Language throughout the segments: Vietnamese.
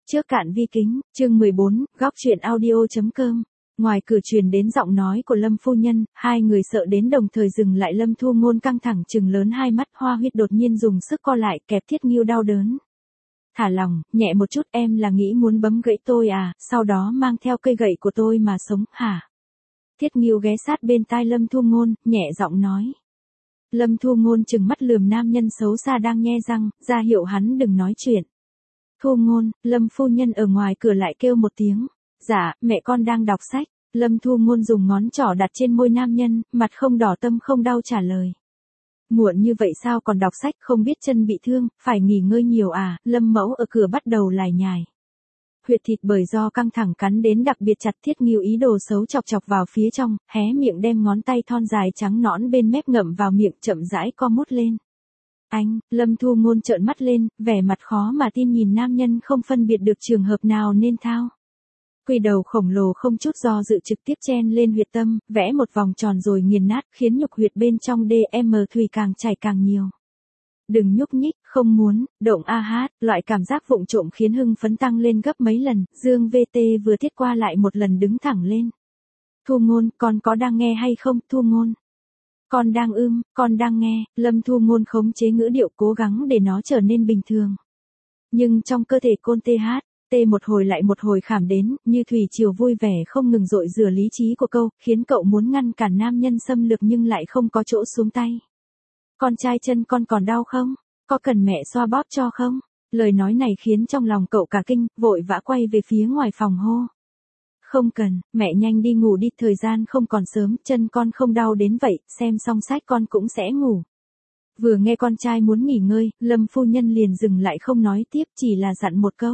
Trước cạn vi kính, chương 14, góc truyện audio.com. Ngoài cửa truyền đến giọng nói của Lâm phu nhân, hai người sợ đến đồng thời dừng lại. Lâm Thu Ngôn căng thẳng trừng lớn hai mắt, Hoa Huyết đột nhiên dùng sức co lại, kẹp Thiết Nghiêu đau đớn. Thả lòng, nhẹ một chút, em là nghĩ muốn bấm gãy tôi à, sau đó mang theo cây gậy của tôi mà sống hả? Thiết Nghiêu ghé sát bên tai Lâm Thu Ngôn, nhẹ giọng nói. Lâm Thu Ngôn trừng mắt lườm nam nhân xấu xa đang nhe răng, ra hiệu hắn đừng nói chuyện. Thu Ngôn, Lâm phu nhân ở ngoài cửa lại kêu một tiếng. Dạ, mẹ con đang đọc sách. Lâm Thu Ngôn dùng ngón trỏ đặt trên môi nam nhân, mặt không đỏ tâm không đau trả lời. Muộn như vậy sao còn đọc sách, không biết chân bị thương, phải nghỉ ngơi nhiều à? Lâm mẫu ở cửa bắt đầu lải nhải. Huyệt thịt bởi do căng thẳng cắn đến đặc biệt chặt. Thiết Nghiêu ý đồ xấu chọc chọc vào phía trong, hé miệng đem ngón tay thon dài trắng nõn bên mép ngậm vào miệng, chậm rãi co mút lên. Anh, Lâm Thu Ngôn trợn mắt lên, vẻ mặt khó mà tin nhìn nam nhân không phân biệt được trường hợp nào nên thao. Quỳ đầu khổng lồ không chút do dự trực tiếp chen lên huyệt tâm, vẽ một vòng tròn rồi nghiền nát, khiến nhục huyệt bên trong DM thùy càng chảy càng nhiều. Đừng nhúc nhích, không muốn, động a hát, loại cảm giác vụng trộm khiến hưng phấn tăng lên gấp mấy lần. Dương VT vừa thiết qua lại một lần đứng thẳng lên. Thu Ngôn, con có đang nghe hay không? Thu Ngôn. Con đang nghe. Lâm Thu Ngôn khống chế ngữ điệu cố gắng để nó trở nên bình thường. Nhưng trong cơ thể côn TH, một hồi lại một hồi khảm đến, như thủy triều vui vẻ không ngừng dội rửa lý trí của cậu, khiến cậu muốn ngăn cản nam nhân xâm lược nhưng lại không có chỗ xuống tay. Con trai chân con còn đau không? Có cần mẹ xoa bóp cho không? Lời nói này khiến trong lòng cậu cả kinh, vội vã quay về phía ngoài phòng hô. Không cần, mẹ nhanh đi ngủ đi, thời gian không còn sớm, chân con không đau đến vậy, xem xong sách con cũng sẽ ngủ. Vừa nghe con trai muốn nghỉ ngơi, Lâm phu nhân liền dừng lại không nói tiếp, chỉ là dặn một câu.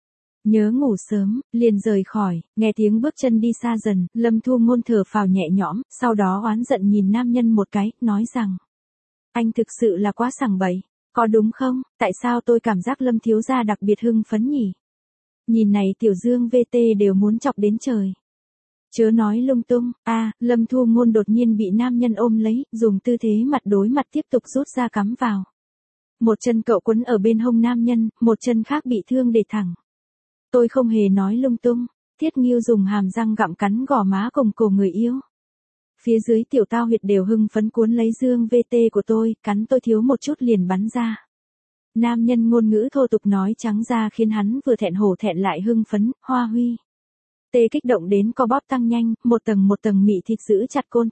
Nhớ ngủ sớm, liền rời khỏi. Nghe tiếng bước chân đi xa dần, Lâm Thu Ngôn thở phào nhẹ nhõm, sau đó oán giận nhìn nam nhân một cái, nói rằng. Anh thực sự là quá sằng bậy, có đúng không? Tại sao tôi cảm giác Lâm thiếu gia đặc biệt hưng phấn nhỉ? Nhìn này tiểu Dương VT đều muốn chọc đến trời. Chớ nói lung tung. Lâm Thu Ngôn đột nhiên bị nam nhân ôm lấy, dùng tư thế mặt đối mặt tiếp tục rút ra cắm vào. Một chân cậu quấn ở bên hông nam nhân, một chân khác bị thương để thẳng. Tôi không hề nói lung tung. Thiết Nghiêu dùng hàm răng gặm cắn gò má cùng cổ người yêu. Phía dưới tiểu tao huyệt đều hưng phấn cuốn lấy Dương VT của tôi, cắn tôi thiếu một chút liền bắn ra. Nam nhân ngôn ngữ thô tục nói trắng ra khiến hắn vừa thẹn hổ thẹn lại hưng phấn. Hoa Huy. Kích động đến co bóp tăng nhanh, một tầng mị thịt giữ chặt côn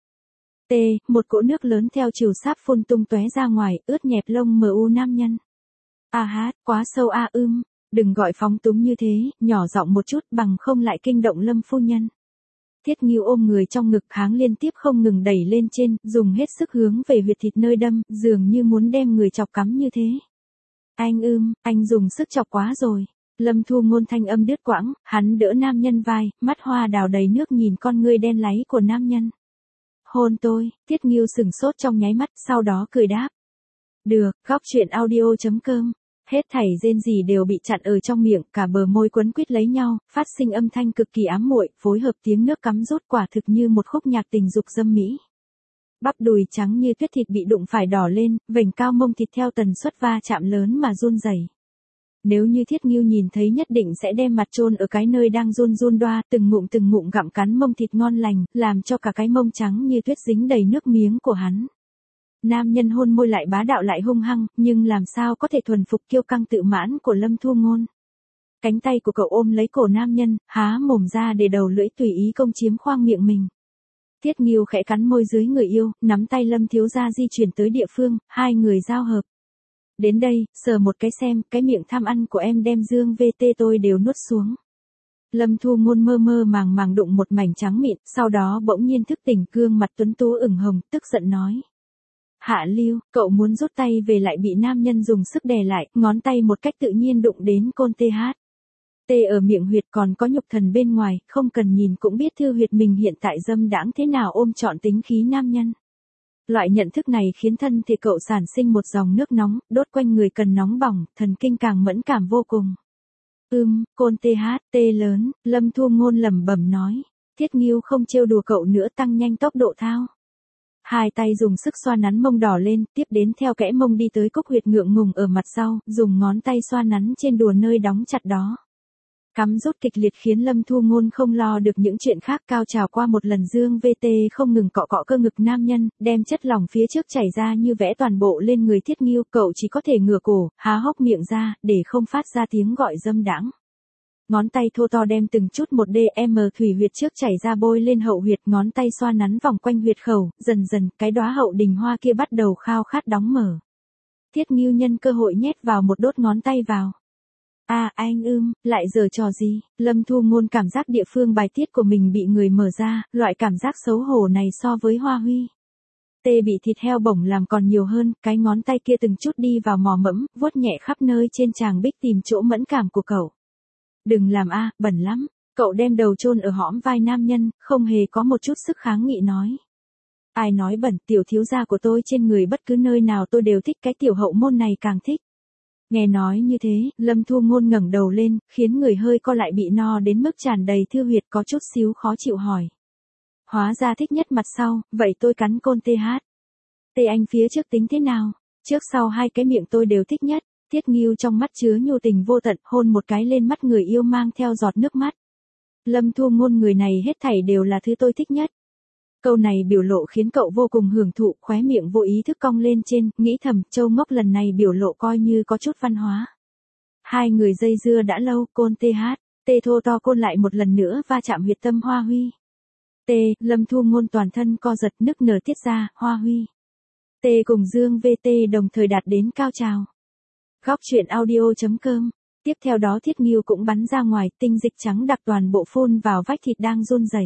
TH. Một cỗ nước lớn theo chiều sáp phun tung tóe ra ngoài, ướt nhẹp lông mu nam nhân. Quá sâu đừng gọi phóng túng như thế, nhỏ giọng một chút bằng không lại kinh động Lâm phu nhân. Thiết Nghiêu ôm người trong ngực, kháng liên tiếp không ngừng đẩy lên trên, dùng hết sức hướng về huyệt thịt nơi đâm, dường như muốn đem người chọc cắm như thế. Anh dùng sức chọc quá rồi. Lâm Thu Ngôn thanh âm đứt quãng, hắn đỡ nam nhân vai, mắt hoa đào đầy nước nhìn con ngươi đen láy của nam nhân. Hôn tôi. Thiết Nghiêu sừng sốt trong nháy mắt, sau đó cười đáp. Được, góc truyện audio.com. Hết thảy rên rỉ đều bị chặn ở trong miệng, cả bờ môi quấn quýt lấy nhau, phát sinh âm thanh cực kỳ ám muội, phối hợp tiếng nước cắm rút, quả thực như một khúc nhạc tình dục dâm mỹ. Bắp đùi trắng như tuyết thịt bị đụng phải đỏ lên, vành cao mông thịt theo tần suất va chạm lớn mà run rẩy. Nếu như Thiết Nghiêu nhìn thấy nhất định sẽ đem mặt chôn ở cái nơi đang run đoa, từng ngụm gặm cắn mông thịt ngon lành, làm cho cả cái mông trắng như tuyết dính đầy nước miếng của hắn. Nam nhân hôn môi lại bá đạo lại hung hăng, nhưng làm sao có thể thuần phục kiêu căng tự mãn của Lâm Thu Ngôn. Cánh tay của cậu ôm lấy cổ nam nhân, há mồm ra để đầu lưỡi tùy ý công chiếm khoang miệng mình. Thiết Nghiêu khẽ cắn môi dưới người yêu, nắm tay Lâm thiếu gia di chuyển tới địa phương, hai người giao hợp. Đến đây, sờ một cái xem, cái miệng tham ăn của em đem Dương VT tôi đều nuốt xuống. Lâm Thu Ngôn mơ màng đụng một mảnh trắng mịn, sau đó bỗng nhiên thức tỉnh, gương mặt tuấn tú ửng hồng, tức giận nói. Hạ Lưu, cậu muốn rút tay về lại bị nam nhân dùng sức đè lại, ngón tay một cách tự nhiên đụng đến côn TH. Ở miệng huyệt còn có nhục thần bên ngoài, không cần nhìn cũng biết thư huyệt mình hiện tại dâm đãng thế nào, ôm trọn tính khí nam nhân. Loại nhận thức này khiến thân thể cậu sản sinh một dòng nước nóng, đốt quanh người cần nóng bỏng, thần kinh càng mẫn cảm vô cùng. Côn TH, lớn, Lâm Thu Ngôn lẩm bẩm nói. Thiết Nghiêu không trêu đùa cậu nữa, tăng nhanh tốc độ thao. Hai tay dùng sức xoa nắn mông đỏ lên, tiếp đến theo kẽ mông đi tới cúc huyệt ngượng ngùng ở mặt sau, dùng ngón tay xoa nắn trên đùa nơi đóng chặt đó. Cắm rút kịch liệt khiến Lâm Thu Ngôn không lo được những chuyện khác, cao trào qua một lần dương VT không ngừng cọ cọ cơ ngực nam nhân, đem chất lỏng phía trước chảy ra như vẽ toàn bộ lên người Thiết Nghiêu, cậu chỉ có thể ngửa cổ, há hốc miệng ra, để không phát ra tiếng gọi dâm đãng. Ngón tay thô to đem từng chút một DM thủy huyệt trước chảy ra bôi lên hậu huyệt, ngón tay xoa nắn vòng quanh huyệt khẩu, dần dần, cái đóa hậu đình hoa kia bắt đầu khao khát đóng mở. Thiết Nghiêu nhân cơ hội nhét vào một đốt ngón tay vào. Anh lại giở trò gì? Lâm Thu Ngôn cảm giác địa phương bài tiết của mình bị người mở ra, loại cảm giác xấu hổ này so với Hoa Huy Tê bị thịt heo bổng làm còn nhiều hơn, cái ngón tay kia từng chút đi vào mò mẫm, vuốt nhẹ khắp nơi trên tràng bích tìm chỗ mẫn cảm của cậu. Đừng làm bẩn lắm. Cậu đem đầu chôn ở hõm vai nam nhân, không hề có một chút sức kháng nghị nói. Ai nói bẩn, tiểu thiếu gia của tôi trên người bất cứ nơi nào tôi đều thích, cái tiểu hậu môn này càng thích. Nghe nói như thế, Lâm Thu Ngôn ngẩng đầu lên, khiến người hơi co lại, bị no đến mức tràn đầy thư huyệt, có chút xíu khó chịu hỏi. Hóa ra thích nhất mặt sau, vậy tôi cắn côn TH. Tê anh phía trước tính thế nào? Trước sau hai cái miệng tôi đều thích nhất. Thiết Nghiêu trong mắt chứa nhu tình vô tận, hôn một cái lên mắt người yêu mang theo giọt nước mắt. Lâm Thu Ngôn, người này hết thảy đều là thứ tôi thích nhất. Câu này biểu lộ khiến cậu vô cùng hưởng thụ, khóe miệng vô ý thức cong lên trên, nghĩ thầm, Châu Ngốc lần này biểu lộ coi như có chút văn hóa. Hai người dây dưa đã lâu, côn TH, tê thô to côn lại một lần nữa va chạm huyệt tâm Hoa Huy. Lâm Thu Ngôn toàn thân co giật, nức nở tiết ra, Hoa Huy cùng Dương VT đồng thời đạt đến cao trào. Góc truyện audio.com. Tiếp theo đó Thiết Nghiêu cũng bắn ra ngoài, tinh dịch trắng đặc toàn bộ phun vào vách thịt đang run rẩy.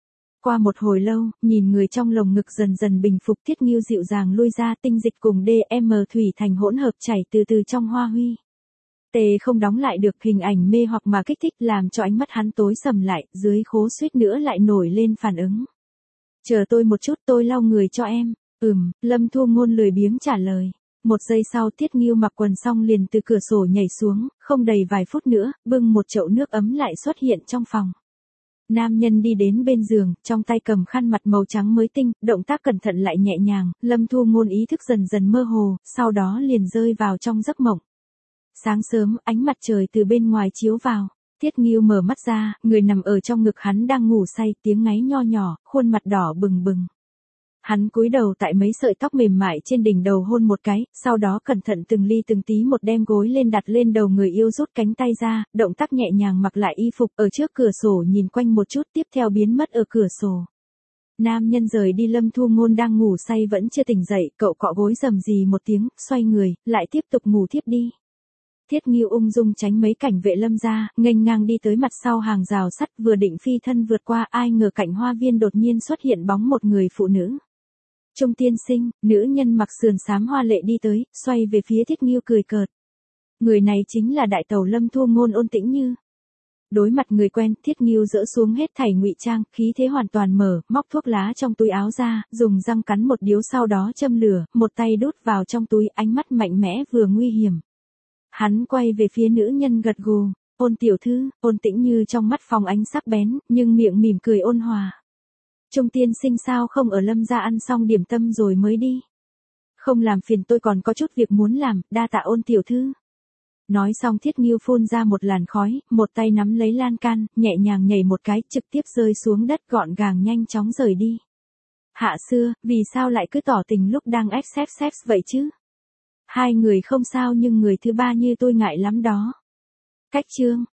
Qua một hồi lâu, nhìn người trong lồng ngực dần dần bình phục, Thiết Nghiêu dịu dàng lui ra, tinh dịch cùng DM thủy thành hỗn hợp chảy từ từ trong Hoa Huy không đóng lại được, hình ảnh mê hoặc mà kích thích làm cho ánh mắt hắn tối sầm lại, dưới khố suýt nữa lại nổi lên phản ứng. Chờ tôi một chút, tôi lau người cho em. Lâm Thu Ngôn lười biếng trả lời. Một giây sau Thiết Nghiêu mặc quần xong liền từ cửa sổ nhảy xuống, không đầy vài phút nữa, bưng một chậu nước ấm lại xuất hiện trong phòng. Nam nhân đi đến bên giường, trong tay cầm khăn mặt màu trắng mới tinh, động tác cẩn thận lại nhẹ nhàng, Lâm Thu Ngôn ý thức dần dần mơ hồ, sau đó liền rơi vào trong giấc mộng. Sáng sớm, ánh mặt trời từ bên ngoài chiếu vào. Thiết Nghiêu mở mắt ra, người nằm ở trong ngực hắn đang ngủ say, tiếng ngáy nho nhỏ, khuôn mặt đỏ bừng bừng. Hắn cúi đầu tại mấy sợi tóc mềm mại trên đỉnh đầu hôn một cái, sau đó cẩn thận từng ly từng tí một đem gối lên đặt lên đầu người yêu, rút cánh tay ra, động tác nhẹ nhàng mặc lại y phục, ở trước cửa sổ nhìn quanh một chút, tiếp theo biến mất ở cửa sổ. Nam nhân rời đi, Lâm Thu Ngôn đang ngủ say vẫn chưa tỉnh dậy, cậu cọ gối rầm rì một tiếng, xoay người, lại tiếp tục ngủ thiếp đi. Thiết Nghiêu ung dung tránh mấy cảnh vệ Lâm ra, nghênh ngang đi tới mặt sau hàng rào sắt, vừa định phi thân vượt qua, ai ngờ cạnh hoa viên đột nhiên xuất hiện bóng một người phụ nữ. Trung tiên sinh, nữ nhân mặc sườn xám hoa lệ đi tới, xoay về phía Thiết Nghiêu cười cợt. Người này chính là đại tẩu Lâm Thu Ngôn, Ôn Tĩnh Như. Đối mặt người quen, Thiết Nghiêu dỡ xuống hết thảy ngụy trang, khí thế hoàn toàn mở, móc thuốc lá trong túi áo ra, dùng răng cắn một điếu sau đó châm lửa, một tay đút vào trong túi, ánh mắt mạnh mẽ vừa nguy hiểm. Hắn quay về phía nữ nhân gật gù, Ôn tiểu thư. Ôn Tĩnh Như trong mắt phóng ánh sắc bén, nhưng miệng mỉm cười ôn hòa. Trung tiên sinh sao không ở Lâm gia ăn xong điểm tâm rồi mới đi? Không làm phiền, tôi còn có chút việc muốn làm, đa tạ Ôn tiểu thư. Nói xong Thiết Nghiêu phun ra một làn khói, một tay nắm lấy lan can, nhẹ nhàng nhảy một cái, trực tiếp rơi xuống đất, gọn gàng nhanh chóng rời đi. Hạ xưa, vì sao lại cứ tỏ tình lúc đang sex vậy chứ? Hai người không sao nhưng người thứ ba như tôi ngại lắm đó. Cách chương.